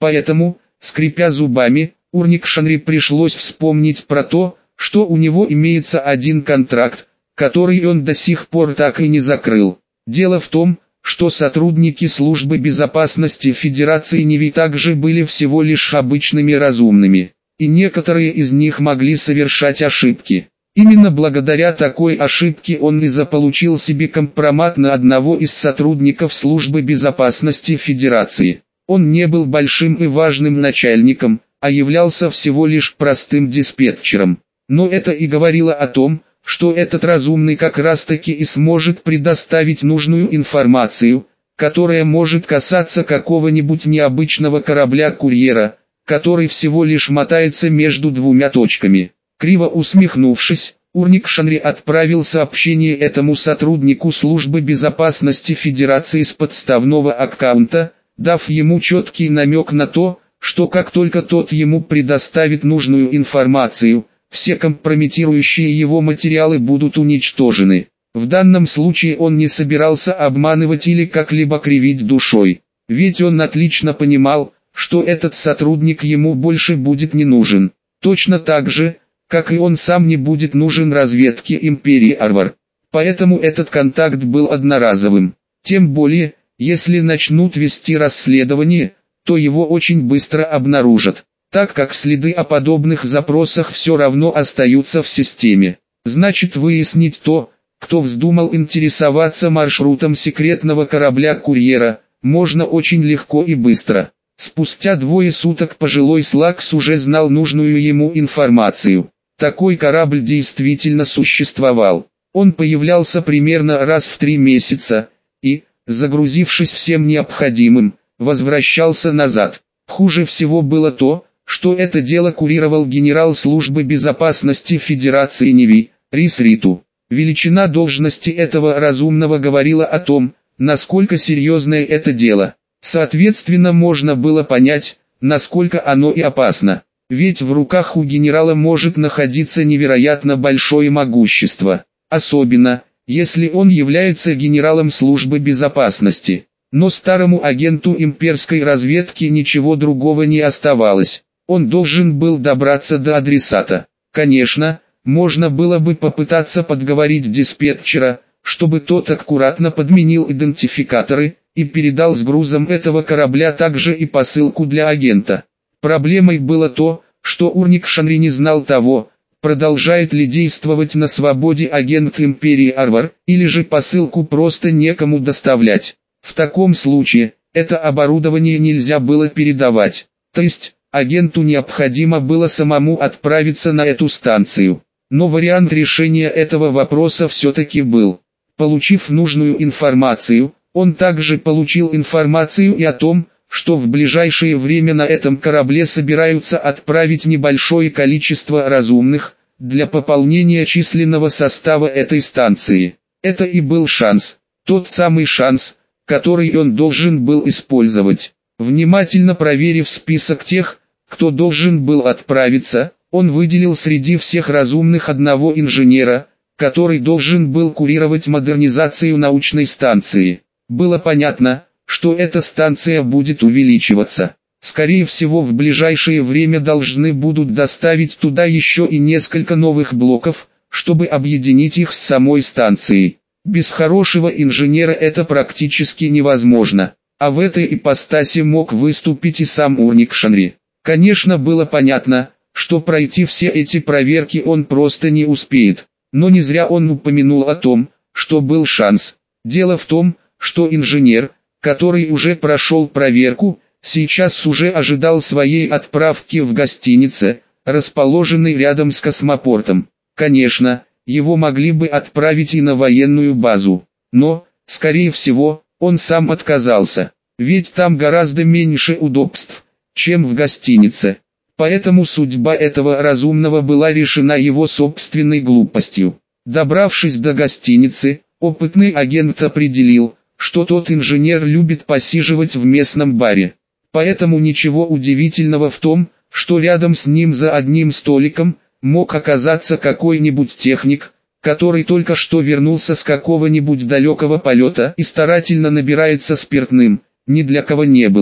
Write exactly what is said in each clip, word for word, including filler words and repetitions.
Поэтому, скрипя зубами, Урникшанри пришлось вспомнить про то, что у него имеется один контракт, который он до сих пор так и не закрыл. Дело в том, что сотрудники службы безопасности Федерации Ниви также были всего лишь обычными разумными, и некоторые из них могли совершать ошибки. Именно благодаря такой ошибке он и заполучил себе компромат на одного из сотрудников службы безопасности Федерации. Он не был большим и важным начальником, а являлся всего лишь простым диспетчером. Но это и говорило о том, что этот разумный как раз таки и сможет предоставить нужную информацию, которая может касаться какого-нибудь необычного корабля-курьера, который всего лишь мотается между двумя точками. Криво усмехнувшись, Урникшанри отправил сообщение этому сотруднику службы безопасности Федерации с подставного аккаунта, дав ему четкий намек на то, что как только тот ему предоставит нужную информацию, все компрометирующие его материалы будут уничтожены. В данном случае он не собирался обманывать или как-либо кривить душой, ведь он отлично понимал, что этот сотрудник ему больше будет не нужен. Точно так же, как и он сам не будет нужен разведке Империи Арвар. Поэтому этот контакт был одноразовым. Тем более, если начнут вести расследование, то его очень быстро обнаружат, так как следы о подобных запросах все равно остаются в системе. Значит, выяснить то, кто вздумал интересоваться маршрутом секретного корабля-курьера, можно очень легко и быстро. Спустя двое суток пожилой Слакс уже знал нужную ему информацию. Такой корабль действительно существовал. Он появлялся примерно раз в три месяца и, загрузившись всем необходимым, возвращался назад. Хуже всего было то, что это дело курировал генерал службы безопасности Федерации Ниви, Рис Риту. Величина должности этого разумного говорила о том, насколько серьезное это дело. Соответственно, можно было понять, насколько оно и опасно. Ведь в руках у генерала может находиться невероятно большое могущество. Особенно, если он является генералом службы безопасности. Но старому агенту имперской разведки ничего другого не оставалось. Он должен был добраться до адресата. Конечно, можно было бы попытаться подговорить диспетчера, чтобы тот аккуратно подменил идентификаторы и передал с грузом этого корабля также и посылку для агента. Проблемой было то, что Урникшанри не знал того, продолжает ли действовать на свободе агент Империи Арвар, или же посылку просто некому доставлять. В таком случае, это оборудование нельзя было передавать. То есть, агенту необходимо было самому отправиться на эту станцию. Но вариант решения этого вопроса все-таки был. Получив нужную информацию, он также получил информацию и о том, что в ближайшее время на этом корабле собираются отправить небольшое количество разумных, для пополнения численного состава этой станции. Это и был шанс, тот самый шанс, который он должен был использовать. Внимательно проверив список тех, кто должен был отправиться, он выделил среди всех разумных одного инженера, который должен был курировать модернизацию научной станции. Было понятно, что эта станция будет увеличиваться. Скорее всего, в ближайшее время должны будут доставить туда еще и несколько новых блоков, чтобы объединить их с самой станцией. Без хорошего инженера это практически невозможно. А в этой ипостаси мог выступить и сам Урникшанри. Конечно, было понятно, что пройти все эти проверки он просто не успеет. Но не зря он упомянул о том, что был шанс. Дело в том, что инженер, который уже прошел проверку, сейчас уже ожидал своей отправки в гостинице, расположенной рядом с космопортом. Конечно, его могли бы отправить и на военную базу, но, скорее всего, он сам отказался, ведь там гораздо меньше удобств, чем в гостинице. Поэтому судьба этого разумного была решена его собственной глупостью. Добравшись до гостиницы, опытный агент определил, что тот инженер любит посиживать в местном баре. Поэтому ничего удивительного в том, что рядом с ним за одним столиком мог оказаться какой-нибудь техник, который только что вернулся с какого-нибудь далекого полета и старательно набирается спиртным, ни для кого не было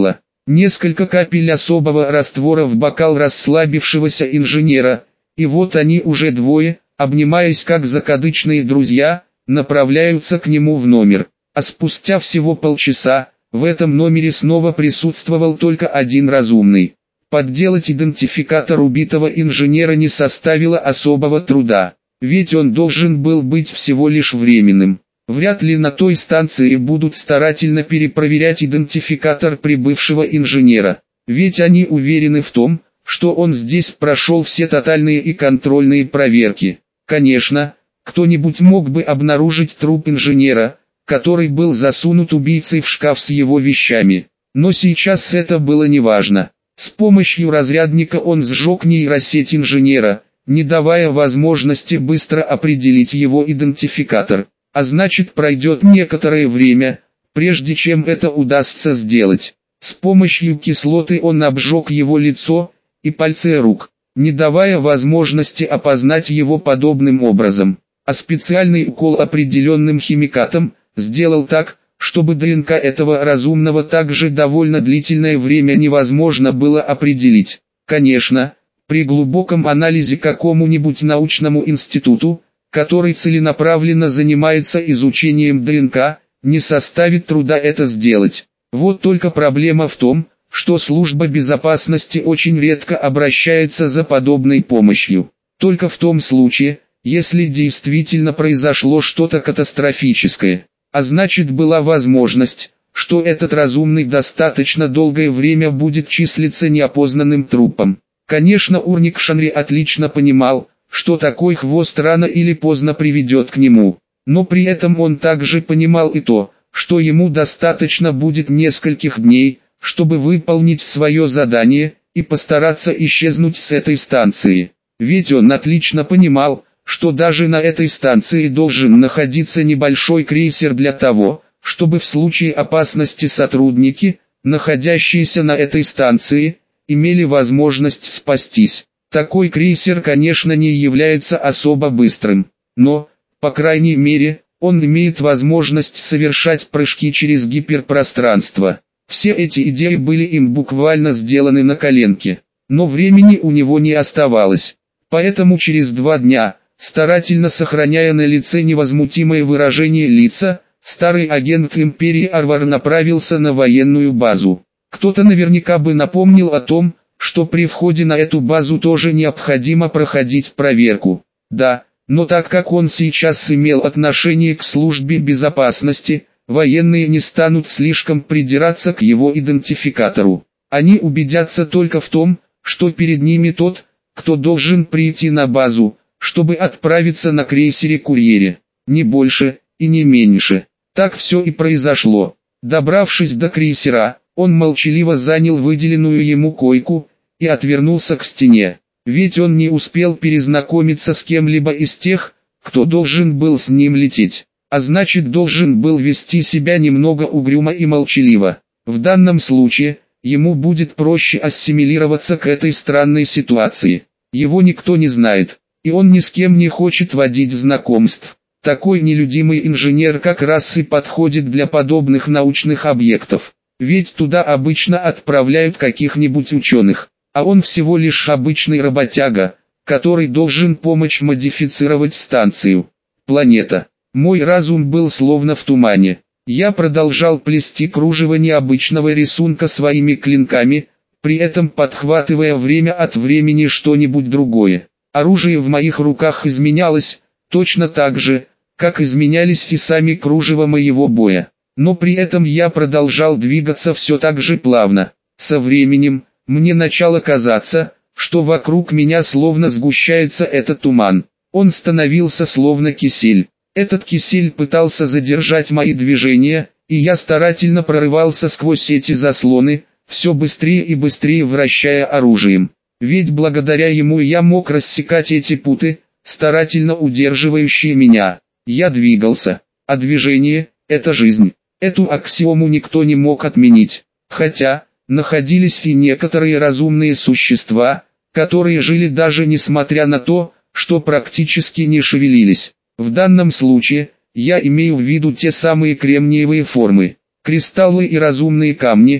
Несколько капель особого раствора в бокал расслабившегося инженера, и вот они уже двое, обнимаясь как закадычные друзья, направляются к нему в номер. А спустя всего полчаса, в этом номере снова присутствовал только один разумный. Подделать идентификатор убитого инженера не составило особого труда, ведь он должен был быть всего лишь временным. Вряд ли на той станции будут старательно перепроверять идентификатор прибывшего инженера, ведь они уверены в том, что он здесь прошел все тотальные и контрольные проверки. Конечно, кто-нибудь мог бы обнаружить труп инженера, который был засунут убийцей в шкаф с его вещами, но сейчас это было неважно. С помощью разрядника он сжег нейросеть инженера, не давая возможности быстро определить его идентификатор, а значит пройдет некоторое время, прежде чем это удастся сделать. С помощью кислоты он обжег его лицо и пальцы рук, не давая возможности опознать его подобным образом, а специальный укол определенным химикатом сделал так, чтобы ДНК этого разумного также довольно длительное время невозможно было определить. Конечно, при глубоком анализе какому-нибудь научному институту, который целенаправленно занимается изучением ДНК, не составит труда это сделать. Вот только проблема в том, что служба безопасности очень редко обращается за подобной помощью. Только в том случае, если действительно произошло что-то катастрофическое. А значит была возможность, что этот разумный достаточно долгое время будет числиться неопознанным трупом. Конечно, Урник Шанри отлично понимал, что такой хвост рано или поздно приведет к нему. Но при этом он также понимал и то, что ему достаточно будет нескольких дней, чтобы выполнить свое задание и постараться исчезнуть с этой станции. Ведь он отлично понимал, что даже на этой станции должен находиться небольшой крейсер для того, чтобы в случае опасности сотрудники, находящиеся на этой станции, имели возможность спастись. Такой крейсер, конечно, не является особо быстрым, но, по крайней мере, он имеет возможность совершать прыжки через гиперпространство. Все эти идеи были им буквально сделаны на коленке, но времени у него не оставалось. Поэтому через два дня, старательно сохраняя на лице невозмутимое выражение лица, старый агент Империи Арвар направился на военную базу. Кто-то наверняка бы напомнил о том, что при входе на эту базу тоже необходимо проходить проверку. Да, но так как он сейчас имел отношение к службе безопасности, военные не станут слишком придираться к его идентификатору. Они убедятся только в том, что перед ними тот, кто должен прийти на базу, чтобы отправиться на крейсере-курьере. Не больше и не меньше. Так все и произошло. Добравшись до крейсера, он молчаливо занял выделенную ему койку и отвернулся к стене. Ведь он не успел перезнакомиться с кем-либо из тех, кто должен был с ним лететь, а значит должен был вести себя немного угрюмо и молчаливо. В данном случае, ему будет проще ассимилироваться к этой странной ситуации. Его никто не знает, и он ни с кем не хочет водить знакомств. Такой нелюдимый инженер как раз и подходит для подобных научных объектов. Ведь туда обычно отправляют каких-нибудь ученых, а он всего лишь обычный работяга, который должен помочь модифицировать станцию. Планета. Мой разум был словно в тумане. Я продолжал плести кружево необычного рисунка своими клинками, при этом подхватывая время от времени что-нибудь другое. Оружие в моих руках изменялось, точно так же, как изменялись и сами кружева моего боя. Но при этом я продолжал двигаться все так же плавно. Со временем, мне начало казаться, что вокруг меня словно сгущается этот туман. Он становился словно кисель. Этот кисель пытался задержать мои движения, и я старательно прорывался сквозь эти заслоны, все быстрее и быстрее вращая оружием. Ведь благодаря ему я мог рассекать эти путы, старательно удерживающие меня. Я двигался, а движение – это жизнь. Эту аксиому никто не мог отменить. Хотя, находились и некоторые разумные существа, которые жили даже несмотря на то, что практически не шевелились. В данном случае, я имею в виду те самые кремниевые формы, кристаллы и разумные камни,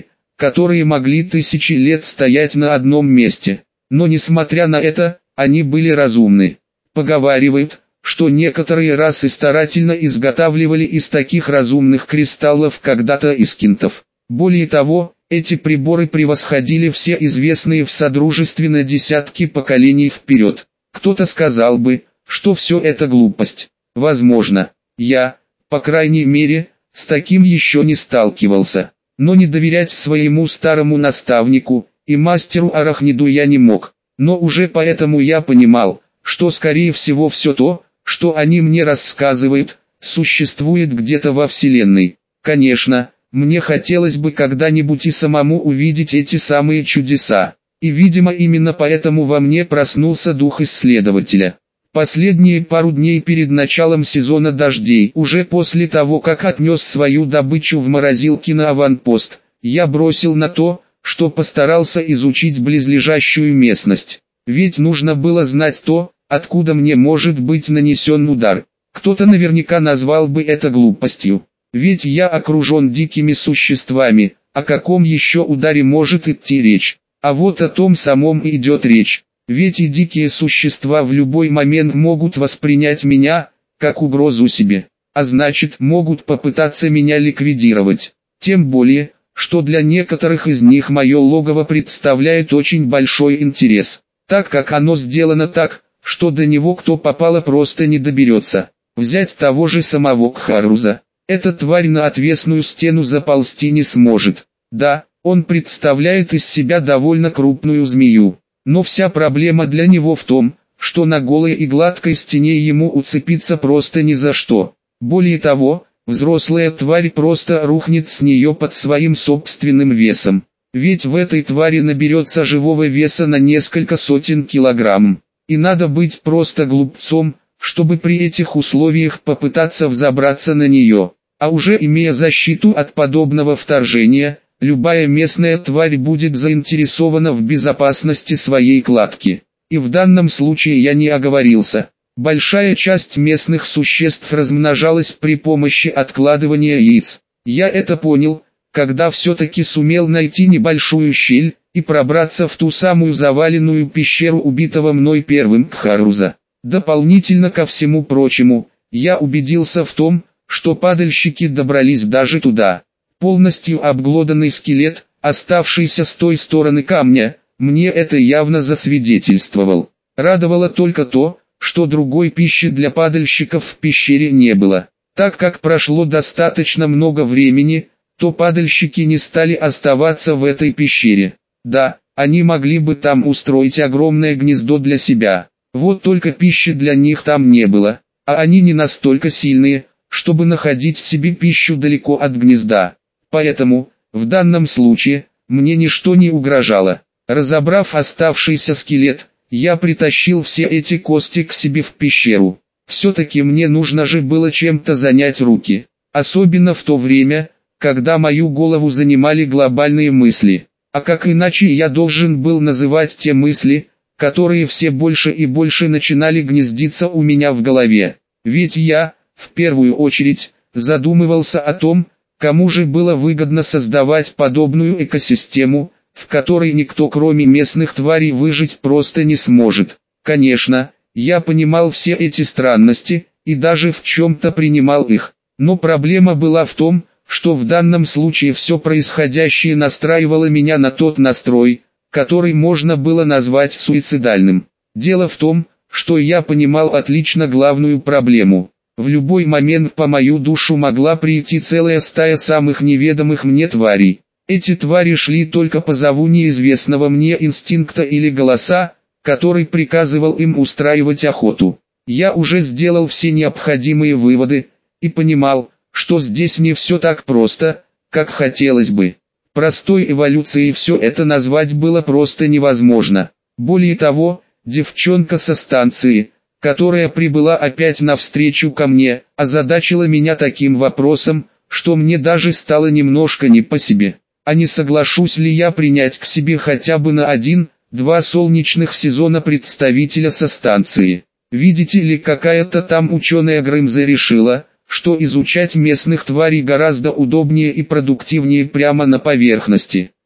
которые могли тысячи лет стоять на одном месте. Но несмотря на это, они были разумны. Поговаривают, что некоторые расы старательно изготавливали из таких разумных кристаллов когда-то искинтов. Более того, эти приборы превосходили все известные в Содружестве на десятки поколений вперед. Кто-то сказал бы, что все это глупость. Возможно. Я, по крайней мере, с таким еще не сталкивался. Но не доверять своему старому наставнику и мастеру арахниду я не мог. Но уже поэтому я понимал, что скорее всего все то, что они мне рассказывают, существует где-то во Вселенной. Конечно, мне хотелось бы когда-нибудь и самому увидеть эти самые чудеса. И видимо именно поэтому во мне проснулся дух исследователя. Последние пару дней перед началом сезона дождей, уже после того как отнес свою добычу в морозилке на аванпост, я бросил на то, что постарался изучить близлежащую местность. Ведь нужно было знать то, откуда мне может быть нанесен удар. Кто-то наверняка назвал бы это глупостью. Ведь я окружен дикими существами, о каком еще ударе может идти речь? А вот о том самом и идет речь. Ведь и дикие существа в любой момент могут воспринять меня, как угрозу себе. А значит, могут попытаться меня ликвидировать. Тем более, что для некоторых из них мое логово представляет очень большой интерес. Так как оно сделано так, что до него кто попало просто не доберется. Взять того же самого Кхаруза. Эта тварь на отвесную стену заползти не сможет. Да, он представляет из себя довольно крупную змею. Но вся проблема для него в том, что на голой и гладкой стене ему уцепиться просто ни за что. Более того, взрослая тварь просто рухнет с нее под своим собственным весом. Ведь в этой твари наберется живого веса на несколько сотен килограмм. И надо быть просто глупцом, чтобы при этих условиях попытаться взобраться на нее. А уже имея защиту от подобного вторжения, любая местная тварь будет заинтересована в безопасности своей кладки. И в данном случае я не оговорился. Большая часть местных существ размножалась при помощи откладывания яиц. Я это понял, когда все-таки сумел найти небольшую щель и пробраться в ту самую заваленную пещеру убитого мной первым Кхаруза. Дополнительно ко всему прочему, я убедился в том, что падальщики добрались даже туда. Полностью обглоданный скелет, оставшийся с той стороны камня, мне это явно засвидетельствовал. Радовало только то, что другой пищи для падальщиков в пещере не было. Так как прошло достаточно много времени, то падальщики не стали оставаться в этой пещере. Да, они могли бы там устроить огромное гнездо для себя. Вот только пищи для них там не было, а они не настолько сильные, чтобы находить в себе пищу далеко от гнезда. Поэтому, в данном случае, мне ничто не угрожало. Разобрав оставшийся скелет, я притащил все эти кости к себе в пещеру. Все-таки мне нужно же было чем-то занять руки. Особенно в то время, когда мою голову занимали глобальные мысли. А как иначе я должен был называть те мысли, которые все больше и больше начинали гнездиться у меня в голове? Ведь я, в первую очередь, задумывался о том, кому же было выгодно создавать подобную экосистему, в которой никто кроме местных тварей выжить просто не сможет. Конечно, я понимал все эти странности, и даже в чем-то принимал их. Но проблема была в том, что в данном случае все происходящее настраивало меня на тот настрой, который можно было назвать суицидальным. Дело в том, что я понимал отлично главную проблему. В любой момент по мою душу могла прийти целая стая самых неведомых мне тварей. Эти твари шли только по зову неизвестного мне инстинкта или голоса, который приказывал им устраивать охоту. Я уже сделал все необходимые выводы, и понимал, что здесь не все так просто, как хотелось бы. Простой эволюцией все это назвать было просто невозможно. Более того, девчонка со станции, которая прибыла опять навстречу ко мне, озадачила меня таким вопросом, что мне даже стало немножко не по себе. А не соглашусь ли я принять к себе хотя бы на один-два солнечных сезона представителя со станции? Видите ли, какая-то там ученая Грымза решила, что изучать местных тварей гораздо удобнее и продуктивнее прямо на поверхности.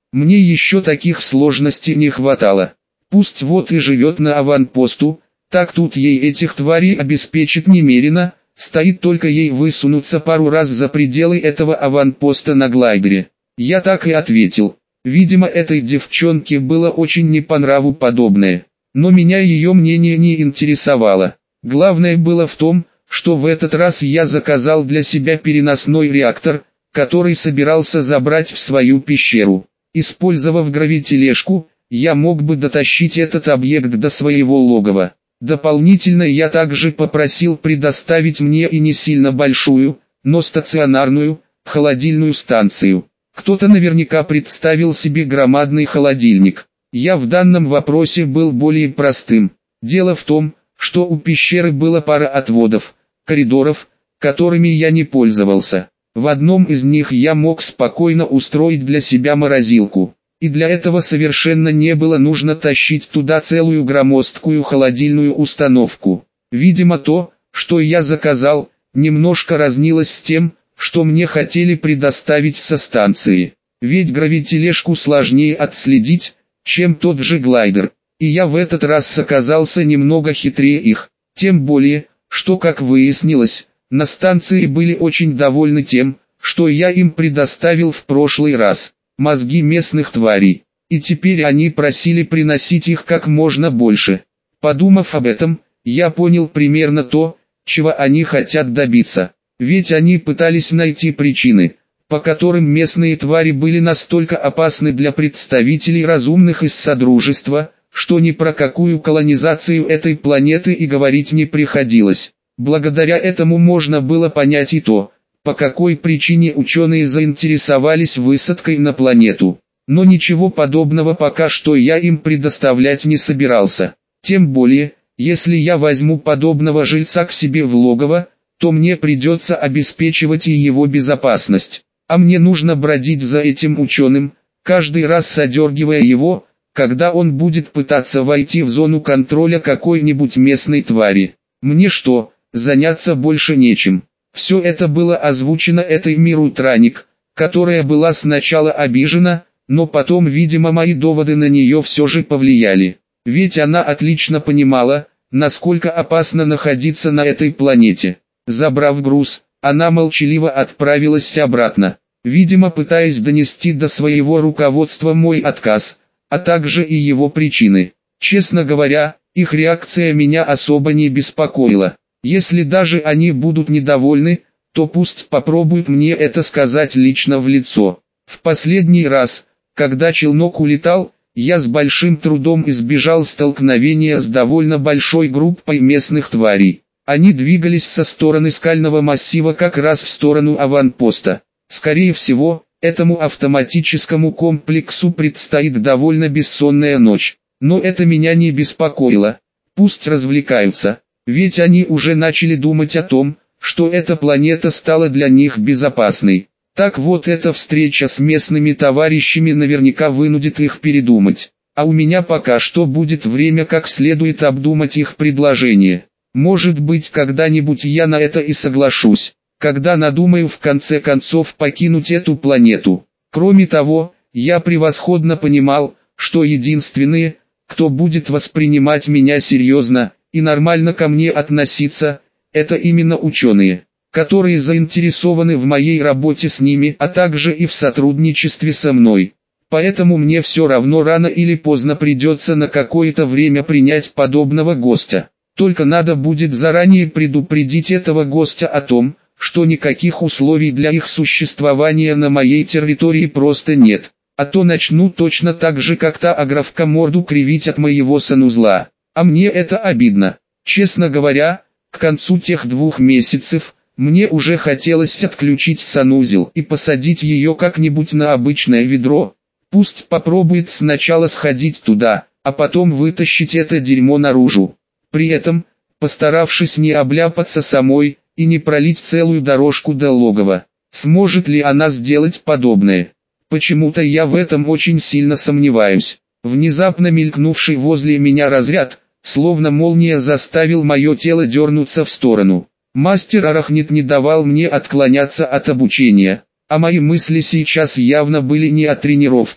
Мне еще таких сложностей не хватало. Пусть вот и живет на аванпосту, так тут ей этих тварей обеспечит немерено, стоит только ей высунуться пару раз за пределы этого аванпоста на глайдере. Я так и ответил. Видимо, этой девчонке было очень не по нраву подобное. Но меня ее мнение не интересовало. Главное было в том, что в этот раз я заказал для себя переносной реактор, который собирался забрать в свою пещеру. Использовав гравитележку, я мог бы дотащить этот объект до своего логова. Дополнительно я также попросил предоставить мне и не сильно большую, но стационарную, холодильную станцию. Кто-то наверняка представил себе громадный холодильник. Я в данном вопросе был более простым. Дело в том, что у пещеры была пара отводов, коридоров, которыми я не пользовался. В одном из них я мог спокойно устроить для себя морозилку. И для этого совершенно не было нужно тащить туда целую громоздкую холодильную установку. Видимо, то, что я заказал, немножко разнилось с тем, что мне хотели предоставить со станции. Ведь гравитележку сложнее отследить, чем тот же глайдер. И я в этот раз оказался немного хитрее их. Тем более, что, как выяснилось, на станции были очень довольны тем, что я им предоставил в прошлый раз. Мозги местных тварей, и теперь они просили приносить их как можно больше. Подумав об этом, я понял примерно то, чего они хотят добиться. Ведь они пытались найти причины, по которым местные твари были настолько опасны для представителей разумных из Содружества, что ни про какую колонизацию этой планеты и говорить не приходилось. Благодаря этому можно было понять и то, по какой причине ученые заинтересовались высадкой на планету. Но ничего подобного пока что я им предоставлять не собирался. Тем более, если я возьму подобного жильца к себе в логово, то мне придется обеспечивать и его безопасность. А мне нужно бродить за этим ученым, каждый раз содергивая его, когда он будет пытаться войти в зону контроля какой-нибудь местной твари. Мне что, заняться больше нечем? Все это было озвучено этой Миру Траник, которая была сначала обижена, но потом, видимо, мои доводы на нее все же повлияли. Ведь она отлично понимала, насколько опасно находиться на этой планете. Забрав груз, она молчаливо отправилась обратно, видимо, пытаясь донести до своего руководства мой отказ, а также и его причины. Честно говоря, их реакция меня особо не беспокоила. Если даже они будут недовольны, то пусть попробуют мне это сказать лично в лицо. В последний раз, когда челнок улетал, я с большим трудом избежал столкновения с довольно большой группой местных тварей. Они двигались со стороны скального массива как раз в сторону аванпоста. Скорее всего, этому автоматическому комплексу предстоит довольно бессонная ночь. Но это меня не беспокоило. Пусть развлекаются. Ведь они уже начали думать о том, что эта планета стала для них безопасной. Так вот, эта встреча с местными товарищами наверняка вынудит их передумать. А у меня пока что будет время как следует обдумать их предложение. Может быть, когда-нибудь я на это и соглашусь, когда надумаю в конце концов покинуть эту планету. Кроме того, я превосходно понимал, что единственные, кто будет воспринимать меня серьезно и нормально ко мне относиться, это именно ученые, которые заинтересованы в моей работе с ними, а также и в сотрудничестве со мной. Поэтому мне все равно рано или поздно придется на какое-то время принять подобного гостя. Только надо будет заранее предупредить этого гостя о том, что никаких условий для их существования на моей территории просто нет. А то начну точно так же, как та аграфка, морду кривить от моего санузла. А мне это обидно. Честно говоря, к концу тех двух месяцев, мне уже хотелось отключить санузел и посадить ее как-нибудь на обычное ведро. Пусть попробует сначала сходить туда, а потом вытащить это дерьмо наружу. При этом, постаравшись не обляпаться самой и не пролить целую дорожку до логова. Сможет ли она сделать подобное? Почему-то я в этом очень сильно сомневаюсь. Внезапно мелькнувший возле меня разряд, словно молния, заставил мое тело дернуться в сторону. Мастер Арахнит не давал мне отклоняться от обучения, а мои мысли сейчас явно были не о тренировке.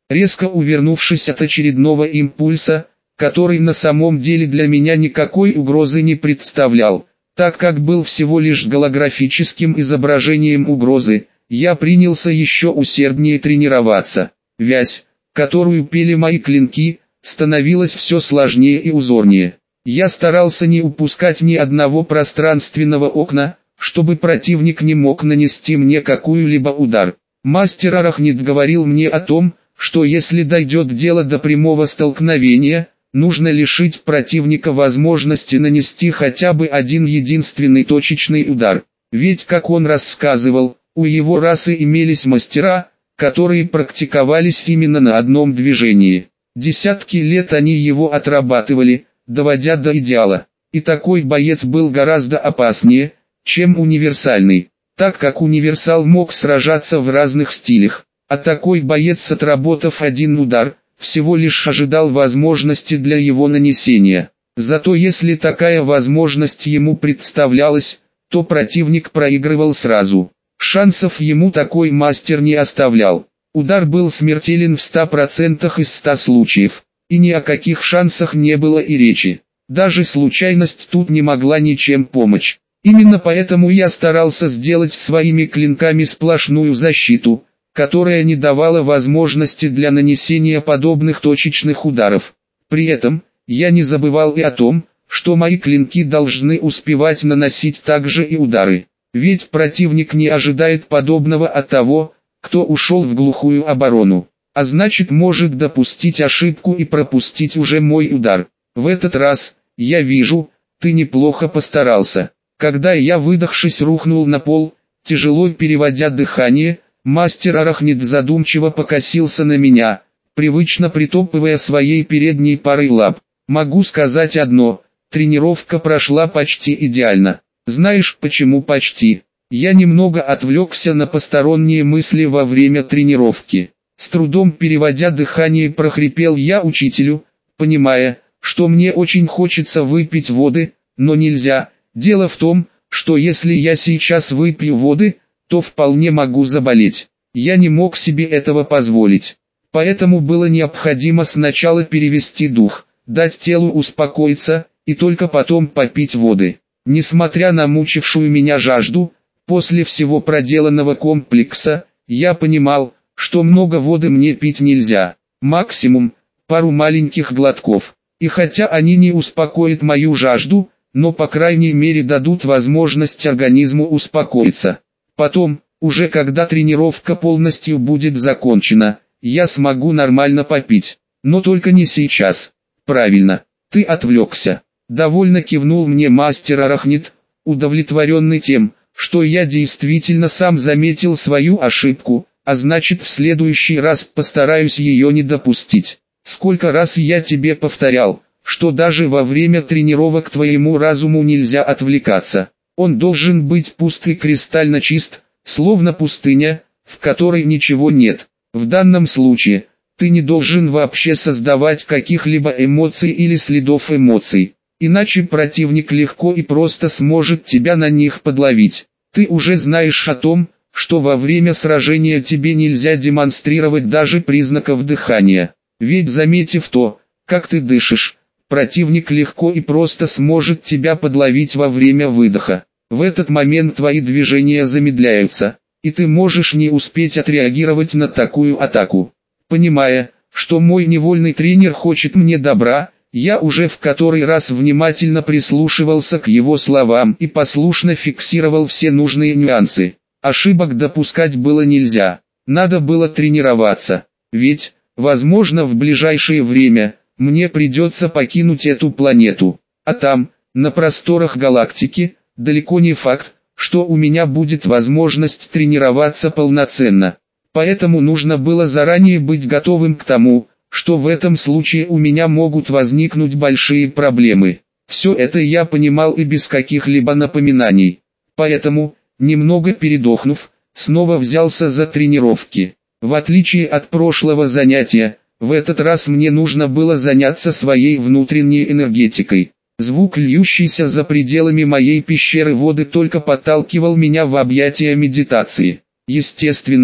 Резко увернувшись от очередного импульса, который на самом деле для меня никакой угрозы не представлял, так как был всего лишь голографическим изображением угрозы, я принялся еще усерднее тренироваться. Вязь, которую пели мои клинки, становилась все сложнее и узорнее. Я старался не упускать ни одного пространственного окна, чтобы противник не мог нанести мне какую-либо удар. Мастер Арахнид говорил мне о том, что если дойдет дело до прямого столкновения, нужно лишить противника возможности нанести хотя бы один единственный точечный удар. Ведь, как он рассказывал, у его расы имелись мастера, которые практиковались именно на одном движении. Десятки лет они его отрабатывали, доводя до идеала. И такой боец был гораздо опаснее, чем универсальный, так как универсал мог сражаться в разных стилях, а такой боец, отработав один удар, всего лишь ожидал возможности для его нанесения. Зато если такая возможность ему представлялась, то противник проигрывал сразу. Шансов ему такой мастер не оставлял. Удар был смертелен в ста процентах из ста случаев, и ни о каких шансах не было и речи. Даже случайность тут не могла ничем помочь. Именно поэтому я старался сделать своими клинками сплошную защиту, которая не давала возможности для нанесения подобных точечных ударов. При этом, я не забывал и о том, что мои клинки должны успевать наносить также и удары. Ведь противник не ожидает подобного от того, кто ушел в глухую оборону, а значит может допустить ошибку и пропустить уже мой удар. В этот раз, я вижу, ты неплохо постарался. Когда я, выдохшись, рухнул на пол, тяжело переводя дыхание, мастер Арахнид задумчиво покосился на меня, привычно притопывая своей передней парой лап. Могу сказать одно, тренировка прошла почти идеально. Знаешь почему почти? Я немного отвлекся на посторонние мысли во время тренировки. С трудом переводя дыхание, прохрипел я учителю, понимая, что мне очень хочется выпить воды, но нельзя. Дело в том, что если я сейчас выпью воды, то вполне могу заболеть. Я не мог себе этого позволить. Поэтому было необходимо сначала перевести дух, дать телу успокоиться, и только потом попить воды. Несмотря на мучившую меня жажду, после всего проделанного комплекса, я понимал, что много воды мне пить нельзя. Максимум, пару маленьких глотков. И хотя они не успокоят мою жажду, но по крайней мере дадут возможность организму успокоиться. Потом, уже когда тренировка полностью будет закончена, я смогу нормально попить. Но только не сейчас. Правильно, ты отвлекся. Довольно кивнул мне мастер Арахнид, удовлетворенный тем, что я действительно сам заметил свою ошибку, а значит в следующий раз постараюсь ее не допустить. Сколько раз я тебе повторял, что даже во время тренировок твоему разуму нельзя отвлекаться. Он должен быть пуст и кристально чист, словно пустыня, в которой ничего нет. В данном случае, ты не должен вообще создавать каких-либо эмоций или следов эмоций. Иначе противник легко и просто сможет тебя на них подловить. Ты уже знаешь о том, что во время сражения тебе нельзя демонстрировать даже признаков дыхания. Ведь заметив то, как ты дышишь, противник легко и просто сможет тебя подловить во время выдоха. В этот момент твои движения замедляются, и ты можешь не успеть отреагировать на такую атаку. Понимая, что мой невольный тренер хочет мне добра, я уже в который раз внимательно прислушивался к его словам и послушно фиксировал все нужные нюансы. Ошибок допускать было нельзя, надо было тренироваться, ведь, возможно, в ближайшее время мне придется покинуть эту планету, а там, на просторах галактики, далеко не факт, что у меня будет возможность тренироваться полноценно. Поэтому нужно было заранее быть готовым к тому, что в этом случае у меня могут возникнуть большие проблемы. Все это я понимал и без каких-либо напоминаний. Поэтому, немного передохнув, снова взялся за тренировки. В отличие от прошлого занятия, в этот раз мне нужно было заняться своей внутренней энергетикой. Звук, льющийся за пределами моей пещеры воды, только подталкивал меня в объятия медитации. Естественно,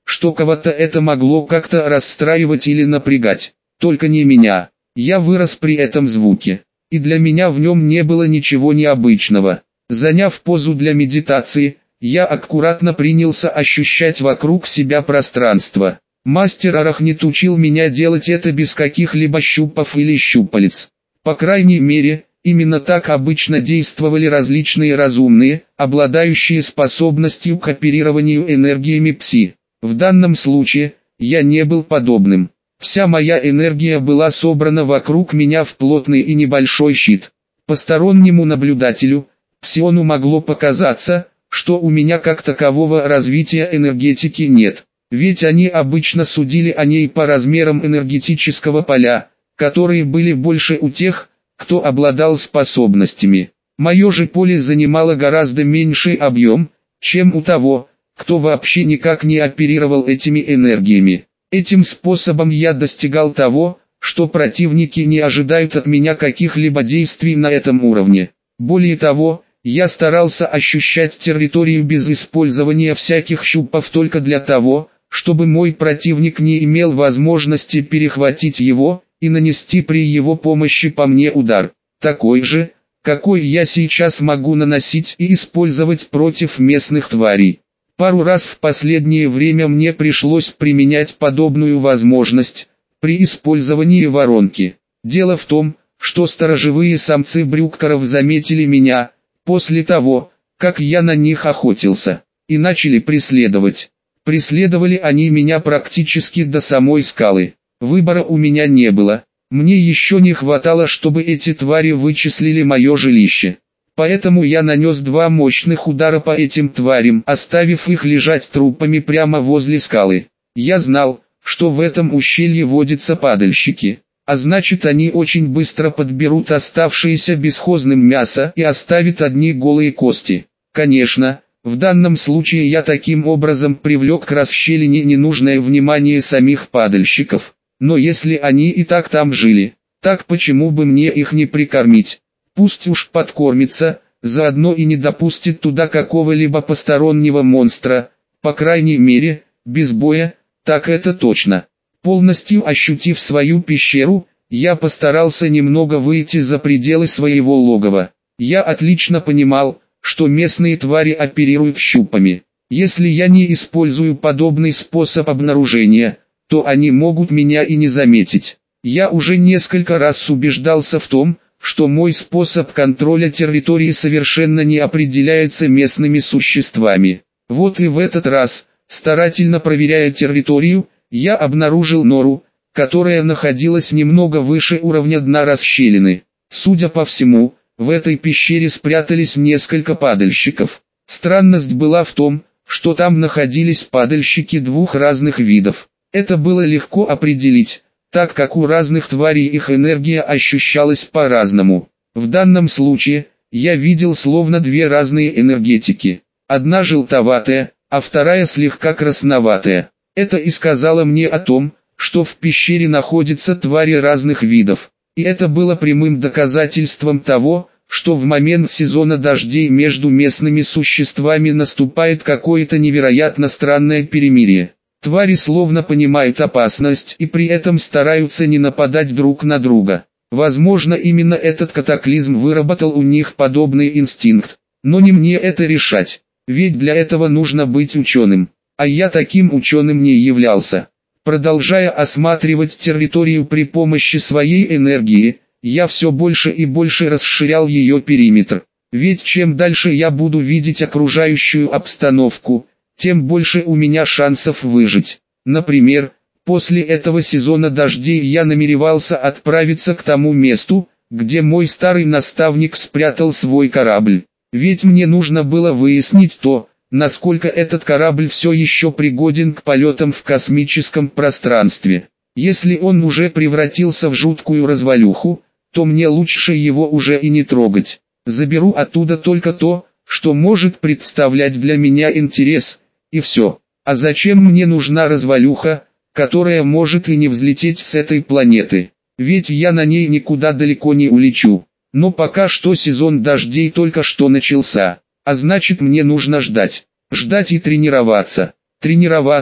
что кого-то это могло как-то расстраивать или напрягать. Только не меня. Я вырос при этом звуке, и для меня в нем не было ничего необычного. Заняв позу для медитации, я аккуратно принялся ощущать вокруг себя пространство. Мастер Арахнит учил меня делать это без каких-либо щупов или щупалец. По крайней мере, именно так обычно действовали различные разумные, обладающие способностью к оперированию энергиями Пси. В данном случае, я не был подобным. Вся моя энергия была собрана вокруг меня в плотный и небольшой щит. Постороннему наблюдателю, Псиону могло показаться, что у меня как такового развития энергетики нет. Ведь они обычно судили о ней по размерам энергетического поля, которые были больше у тех, кто обладал способностями. Мое же поле занимало гораздо меньший объем, чем у того, кто вообще никак не оперировал этими энергиями. Этим способом я достигал того, что противники не ожидают от меня каких-либо действий на этом уровне. Более того, я старался ощущать территорию без использования всяких щупов только для того, чтобы мой противник не имел возможности перехватить его и нанести при его помощи по мне удар, такой же, какой я сейчас могу наносить и использовать против местных тварей. Пару раз в последнее время мне пришлось применять подобную возможность при использовании воронки. Дело в том, что сторожевые самцы брюккаров заметили меня после того, как я на них охотился, и начали преследовать. Преследовали они меня практически до самой скалы. Выбора у меня не было. Мне еще не хватало, чтобы эти твари вычислили мое жилище. Поэтому я нанес два мощных удара по этим тварям, оставив их лежать трупами прямо возле скалы. Я знал, что в этом ущелье водятся падальщики, а значит они очень быстро подберут оставшееся бесхозным мясо и оставят одни голые кости. Конечно, в данном случае я таким образом привлек к расщелине ненужное внимание самих падальщиков. Но если они и так там жили, так почему бы мне их не прикормить? Пусть уж подкормится, заодно и не допустит туда какого-либо постороннего монстра, по крайней мере, без боя, так это точно. Полностью ощутив свою пещеру, я постарался немного выйти за пределы своего логова. Я отлично понимал, что местные твари оперируют щупами. Если я не использую подобный способ обнаружения, то они могут меня и не заметить. Я уже несколько раз убеждался в том, что мой способ контроля территории совершенно не определяется местными существами. Вот и в этот раз, старательно проверяя территорию, я обнаружил нору, которая находилась немного выше уровня дна расщелины. Судя по всему, в этой пещере спрятались несколько падальщиков. Странность была в том, что там находились падальщики двух разных видов. Это было легко определить, так как у разных тварей их энергия ощущалась по-разному. В данном случае, я видел словно две разные энергетики. Одна желтоватая, а вторая слегка красноватая. Это и сказало мне о том, что в пещере находятся твари разных видов. И это было прямым доказательством того, что в момент сезона дождей между местными существами наступает какое-то невероятно странное перемирие. Твари словно понимают опасность и при этом стараются не нападать друг на друга. Возможно, именно этот катаклизм выработал у них подобный инстинкт. Но не мне это решать, ведь для этого нужно быть ученым. А я таким ученым не являлся. Продолжая осматривать территорию при помощи своей энергии, я все больше и больше расширял ее периметр. Ведь чем дальше я буду видеть окружающую обстановку, тем больше у меня шансов выжить. Например, после этого сезона дождей я намеревался отправиться к тому месту, где мой старый наставник спрятал свой корабль. Ведь мне нужно было выяснить то, насколько этот корабль все еще пригоден к полетам в космическом пространстве. Если он уже превратился в жуткую развалюху, то мне лучше его уже и не трогать. Заберу оттуда только то, что может представлять для меня интерес, и все. А зачем мне нужна развалюха, которая может и не взлететь с этой планеты? Ведь я на ней никуда далеко не улечу. Но пока что сезон дождей только что начался. А значит, мне нужно ждать. Ждать и тренироваться. Тренироваться,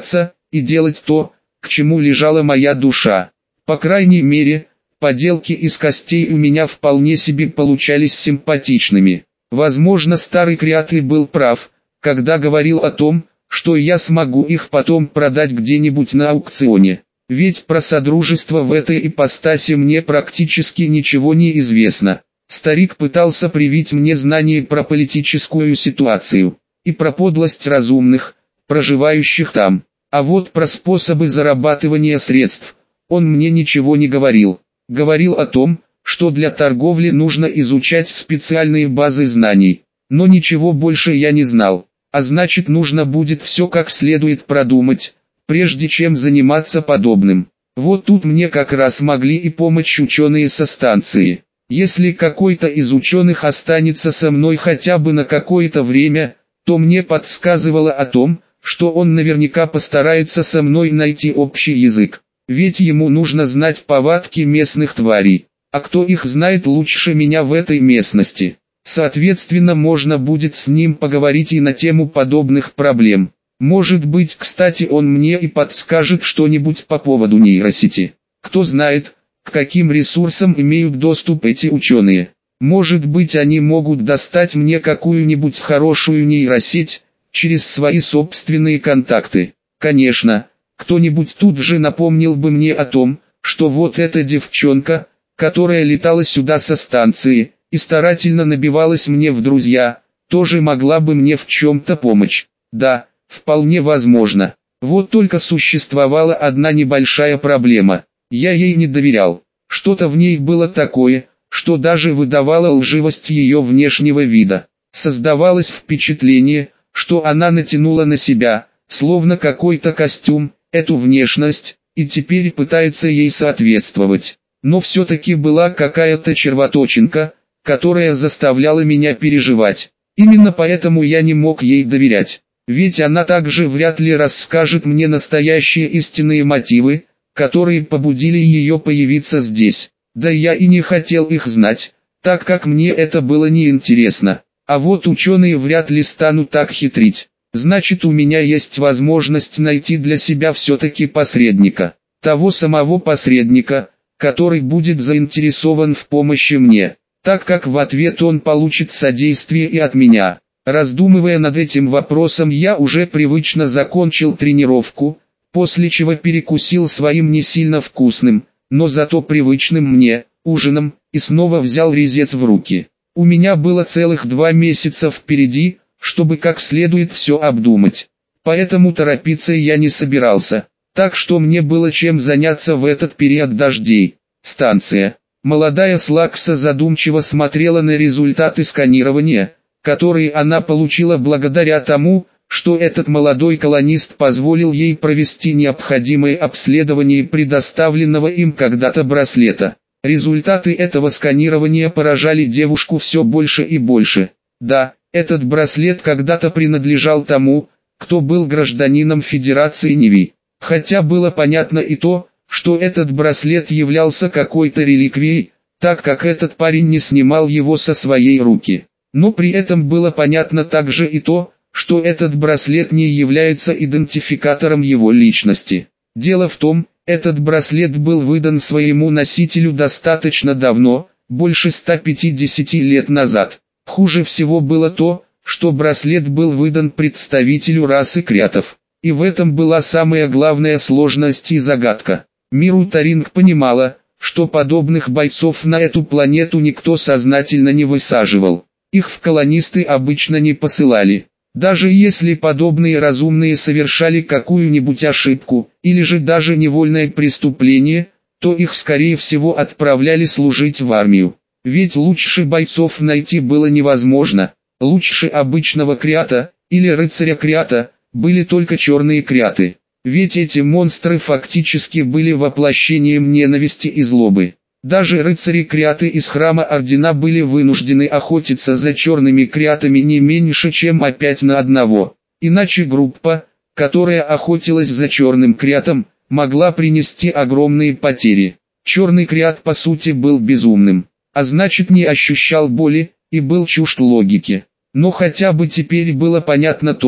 и делать то, к чему лежала моя душа. По крайней мере, поделки из костей у меня вполне себе получались симпатичными. Возможно, старый креат и был прав, когда говорил о том, что я смогу их потом продать где-нибудь на аукционе. Ведь про содружество в этой ипостаси мне практически ничего не известно. Старик пытался привить мне знания про политическую ситуацию и про подлость разумных, проживающих там. А вот про способы зарабатывания средств он мне ничего не говорил. Говорил о том, что для торговли нужно изучать специальные базы знаний. Но ничего больше я не знал. А значит, нужно будет все как следует продумать, прежде чем заниматься подобным. Вот тут мне как раз могли и помочь ученые со станции. Если какой-то из ученых останется со мной хотя бы на какое-то время, то мне подсказывало о том, что он наверняка постарается со мной найти общий язык. Ведь ему нужно знать повадки местных тварей. А кто их знает лучше меня в этой местности? Соответственно, можно будет с ним поговорить и на тему подобных проблем. Может быть, кстати, он мне и подскажет что-нибудь по поводу нейросети. Кто знает, к каким ресурсам имеют доступ эти ученые. Может быть, они могут достать мне какую-нибудь хорошую нейросеть через свои собственные контакты. Конечно, кто-нибудь тут же напомнил бы мне о том, что вот эта девчонка, которая летала сюда со станции и старательно набивалась мне в друзья, тоже могла бы мне в чем-то помочь. Да, вполне возможно. Вот только существовала одна небольшая проблема. Я ей не доверял. Что-то в ней было такое, что даже выдавало лживость ее внешнего вида. Создавалось впечатление, что она натянула на себя, словно какой-то костюм, эту внешность, и теперь пытается ей соответствовать. Но все-таки была какая-то червоточинка, которая заставляла меня переживать. Именно поэтому я не мог ей доверять. Ведь она также вряд ли расскажет мне настоящие истинные мотивы, которые побудили ее появиться здесь. Да я и не хотел их знать, так как мне это было неинтересно. А вот ученые вряд ли станут так хитрить. Значит, у меня есть возможность найти для себя все-таки посредника. Того самого посредника, который будет заинтересован в помощи мне, так как в ответ он получит содействие и от меня. Раздумывая над этим вопросом, я уже привычно закончил тренировку, после чего перекусил своим не сильно вкусным, но зато привычным мне, ужином, и снова взял резец в руки. У меня было целых два месяца впереди, чтобы как следует все обдумать. Поэтому торопиться я не собирался, так что мне было чем заняться в этот период дождей. Станция. Молодая Слакса задумчиво смотрела на результаты сканирования, которые она получила благодаря тому, что этот молодой колонист позволил ей провести необходимое обследование предоставленного им когда-то браслета. Результаты этого сканирования поражали девушку все больше и больше. Да, этот браслет когда-то принадлежал тому, кто был гражданином Федерации Неви. Хотя было понятно и то, что этот браслет являлся какой-то реликвией, так как этот парень не снимал его со своей руки. Но при этом было понятно также и то, что этот браслет не является идентификатором его личности. Дело в том, этот браслет был выдан своему носителю достаточно давно, больше ста пятидесяти лет назад. Хуже всего было то, что браслет был выдан представителю расы креатов. И в этом была самая главная сложность и загадка. Миру Таринг понимала, что подобных бойцов на эту планету никто сознательно не высаживал. Их в колонисты обычно не посылали. Даже если подобные разумные совершали какую-нибудь ошибку, или же даже невольное преступление, то их скорее всего отправляли служить в армию. Ведь лучше бойцов найти было невозможно. Лучше обычного креата, или рыцаря креата, были только черные креаты. Ведь эти монстры фактически были воплощением ненависти и злобы. Даже рыцари-креаты из храма Ордена были вынуждены охотиться за черными креатами не меньше, чем опять на одного. Иначе группа, которая охотилась за черным креатом, могла принести огромные потери. Черный креат по сути был безумным, а значит не ощущал боли, и был чужд логике. Но хотя бы теперь было понятно то,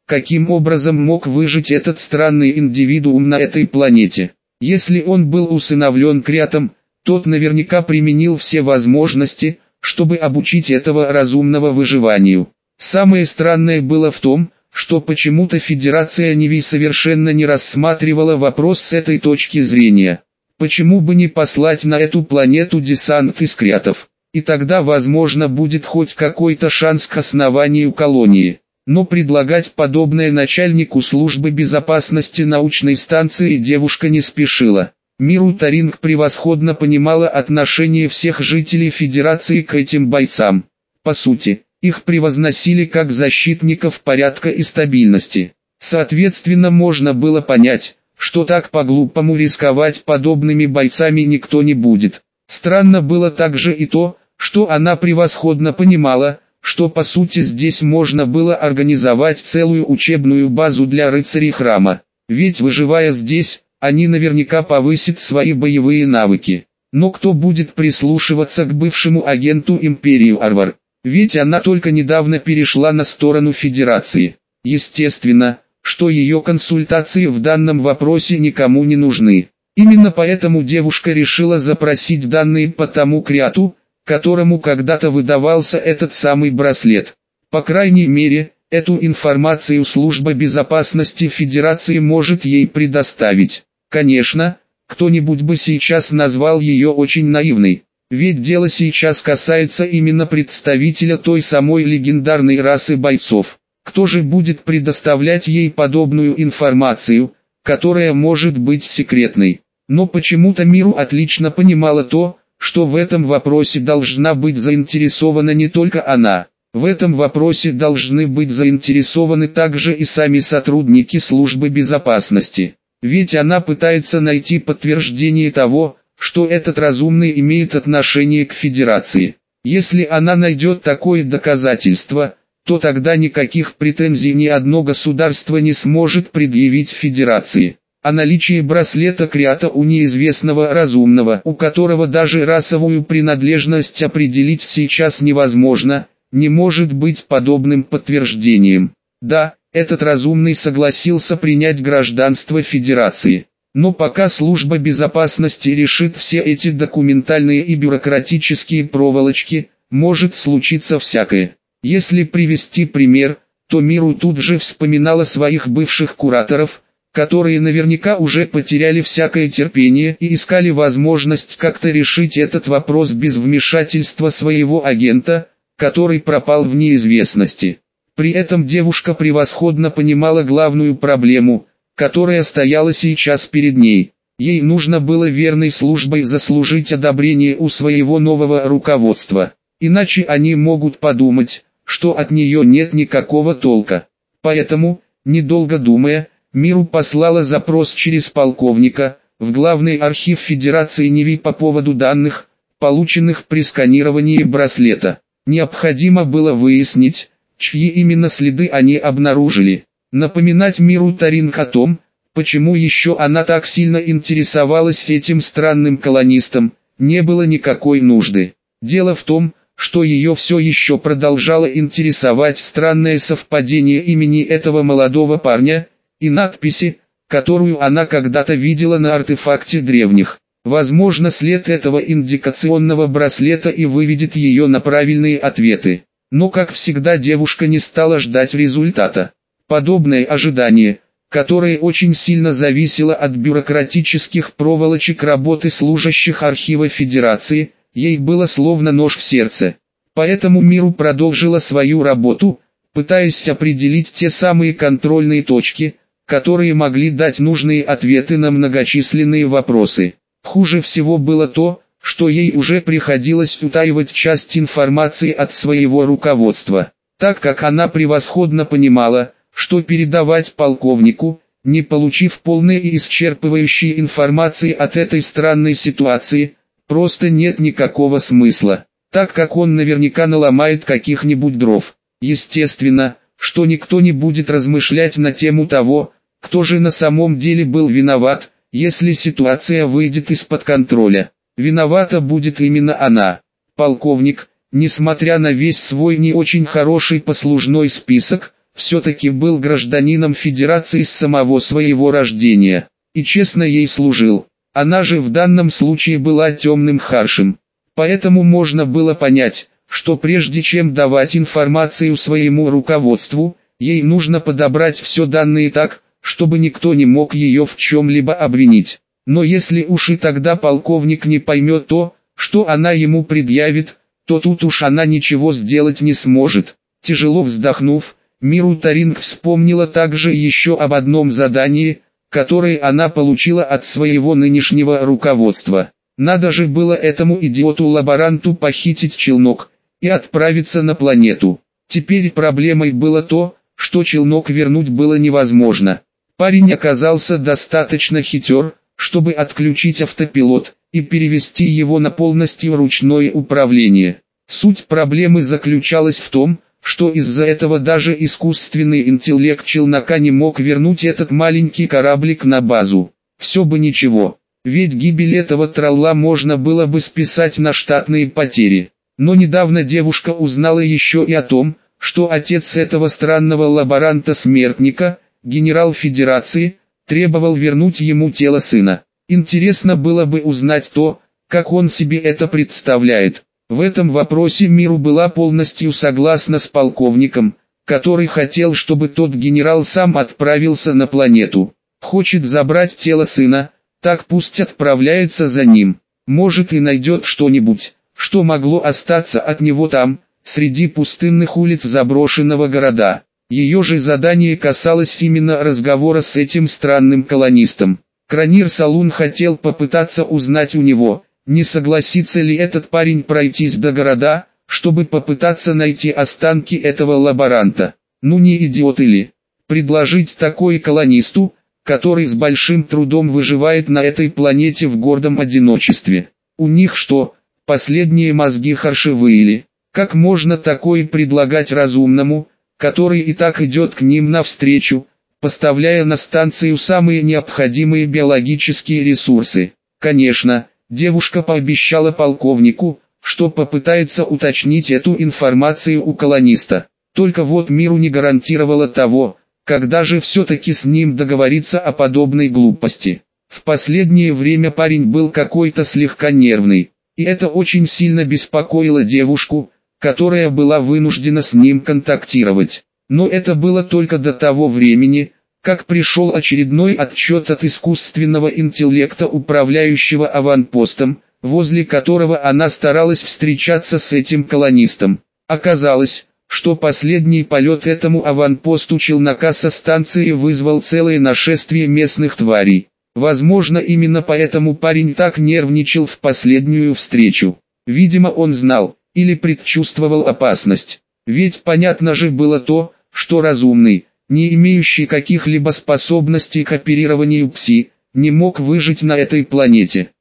каким образом мог выжить этот странный индивидуум на этой планете. Если он был усыновлен Криатом, тот наверняка применил все возможности, чтобы обучить этого разумного выживанию. Самое странное было в том, что почему-то Федерация Нивы совершенно не рассматривала вопрос с этой точки зрения. Почему бы не послать на эту планету десант из Криатов? И тогда возможно будет хоть какой-то шанс к основанию колонии. Но предлагать подобное начальнику службы безопасности научной станции девушка не спешила. Миру Таринг превосходно понимала отношение всех жителей Федерации к этим бойцам. По сути, их превозносили как защитников порядка и стабильности. Соответственно, можно было понять, что так по-глупому рисковать подобными бойцами никто не будет. Странно было также и то, что она превосходно понимала, что по сути здесь можно было организовать целую учебную базу для рыцарей храма. Ведь выживая здесь, они наверняка повысят свои боевые навыки. Но кто будет прислушиваться к бывшему агенту Империи Арвар? Ведь она только недавно перешла на сторону Федерации. Естественно, что ее консультации в данном вопросе никому не нужны. Именно поэтому девушка решила запросить данные по тому Криату, которому когда-то выдавался этот самый браслет. По крайней мере, эту информацию служба безопасности Федерации может ей предоставить. Конечно, кто-нибудь бы сейчас назвал ее очень наивной, ведь дело сейчас касается именно представителя той самой легендарной расы бойцов. Кто же будет предоставлять ей подобную информацию, которая может быть секретной? Но почему-то Миру отлично понимала то, что в этом вопросе должна быть заинтересована не только она. В этом вопросе должны быть заинтересованы также и сами сотрудники службы безопасности. Ведь она пытается найти подтверждение того, что этот разумный имеет отношение к Федерации. Если она найдет такое доказательство, то тогда никаких претензий ни одно государство не сможет предъявить Федерации. А наличие браслета Криата у неизвестного разумного, у которого даже расовую принадлежность определить сейчас невозможно, не может быть подобным подтверждением. Да, этот разумный согласился принять гражданство Федерации. Но пока служба безопасности решит все эти документальные и бюрократические проволочки, может случиться всякое. Если привести пример, то Миру тут же вспоминала своих бывших кураторов, которые наверняка уже потеряли всякое терпение и искали возможность как-то решить этот вопрос без вмешательства своего агента, который пропал в неизвестности. При этом девушка превосходно понимала главную проблему, которая стояла сейчас перед ней. Ей нужно было верной службой заслужить одобрение у своего нового руководства. Иначе они могут подумать, что от нее нет никакого толка. Поэтому, недолго думая, Миру послала запрос через полковника, в главный архив Федерации Нивы по поводу данных, полученных при сканировании браслета. Необходимо было выяснить, чьи именно следы они обнаружили. Напоминать Миру Таринг о том, почему еще она так сильно интересовалась этим странным колонистом, не было никакой нужды. Дело в том, что ее все еще продолжало интересовать странное совпадение имени этого молодого парня и надписи, которую она когда-то видела на артефакте древних. Возможно, след этого индикационного браслета и выведет ее на правильные ответы. Но как всегда девушка не стала ждать результата. Подобное ожидание, которое очень сильно зависело от бюрократических проволочек работы служащих архива Федерации, ей было словно нож в сердце. Поэтому Миру продолжила свою работу, пытаясь определить те самые контрольные точки, которые могли дать нужные ответы на многочисленные вопросы. Хуже всего было то, что ей уже приходилось утаивать часть информации от своего руководства, так как она превосходно понимала, что передавать полковнику, не получив полной и исчерпывающей информации от этой странной ситуации, просто нет никакого смысла, так как он наверняка наломает каких-нибудь дров. Естественно, что никто не будет размышлять на тему того, кто же на самом деле был виноват, если ситуация выйдет из-под контроля. Виновата будет именно она. Полковник, несмотря на весь свой не очень хороший послужной список, все-таки был гражданином Федерации с самого своего рождения, и честно ей служил. Она же в данном случае была темным Харшем. Поэтому можно было понять, что прежде чем давать информацию своему руководству, ей нужно подобрать все данные так, чтобы никто не мог ее в чем-либо обвинить. Но если уж и тогда полковник не поймет то, что она ему предъявит, то тут уж она ничего сделать не сможет. Тяжело вздохнув, Миру Таринг вспомнила также еще об одном задании, которое она получила от своего нынешнего руководства. Надо же было этому идиоту-лаборанту похитить челнок и отправиться на планету. Теперь проблемой было то, что челнок вернуть было невозможно. Парень оказался достаточно хитер, чтобы отключить автопилот и перевести его на полностью ручное управление. Суть проблемы заключалась в том, что из-за этого даже искусственный интеллект челнока не мог вернуть этот маленький кораблик на базу. Все бы ничего, ведь гибель этого тролла можно было бы списать на штатные потери. Но недавно девушка узнала еще и о том, что отец этого странного лаборанта-смертника, генерал Федерации, требовал вернуть ему тело сына. Интересно было бы узнать то, как он себе это представляет. В этом вопросе Миру была полностью согласна с полковником, который хотел, чтобы тот генерал сам отправился на планету. Хочет забрать тело сына, так пусть отправляется за ним. Может и найдет что-нибудь, что могло остаться от него там, среди пустынных улиц заброшенного города. Ее же задание касалось именно разговора с этим странным колонистом. Кранир Салун хотел попытаться узнать у него, не согласится ли этот парень пройтись до города, чтобы попытаться найти останки этого лаборанта. Ну не идиот ли? Предложить такое колонисту, который с большим трудом выживает на этой планете в гордом одиночестве. У них что, последние мозги харшевые ли? Как можно такое предлагать разумному, который и так идет к ним навстречу, поставляя на станцию самые необходимые биологические ресурсы? Конечно, девушка пообещала полковнику, что попытается уточнить эту информацию у колониста. Только вот Миру не гарантировала того, когда же все-таки с ним договориться о подобной глупости. В последнее время парень был какой-то слегка нервный, и это очень сильно беспокоило девушку, которая была вынуждена с ним контактировать. Но это было только до того времени, как пришел очередной отчет от искусственного интеллекта, управляющего аванпостом, возле которого она старалась встречаться с этим колонистом. Оказалось, что последний полет этому аванпосту челнока со станции вызвал целое нашествие местных тварей. Возможно, именно поэтому парень так нервничал в последнюю встречу. Видимо, он знал, или предчувствовал опасность. Ведь понятно же было то, что разумный, не имеющий каких-либо способностей к оперированию пси, не мог выжить на этой планете.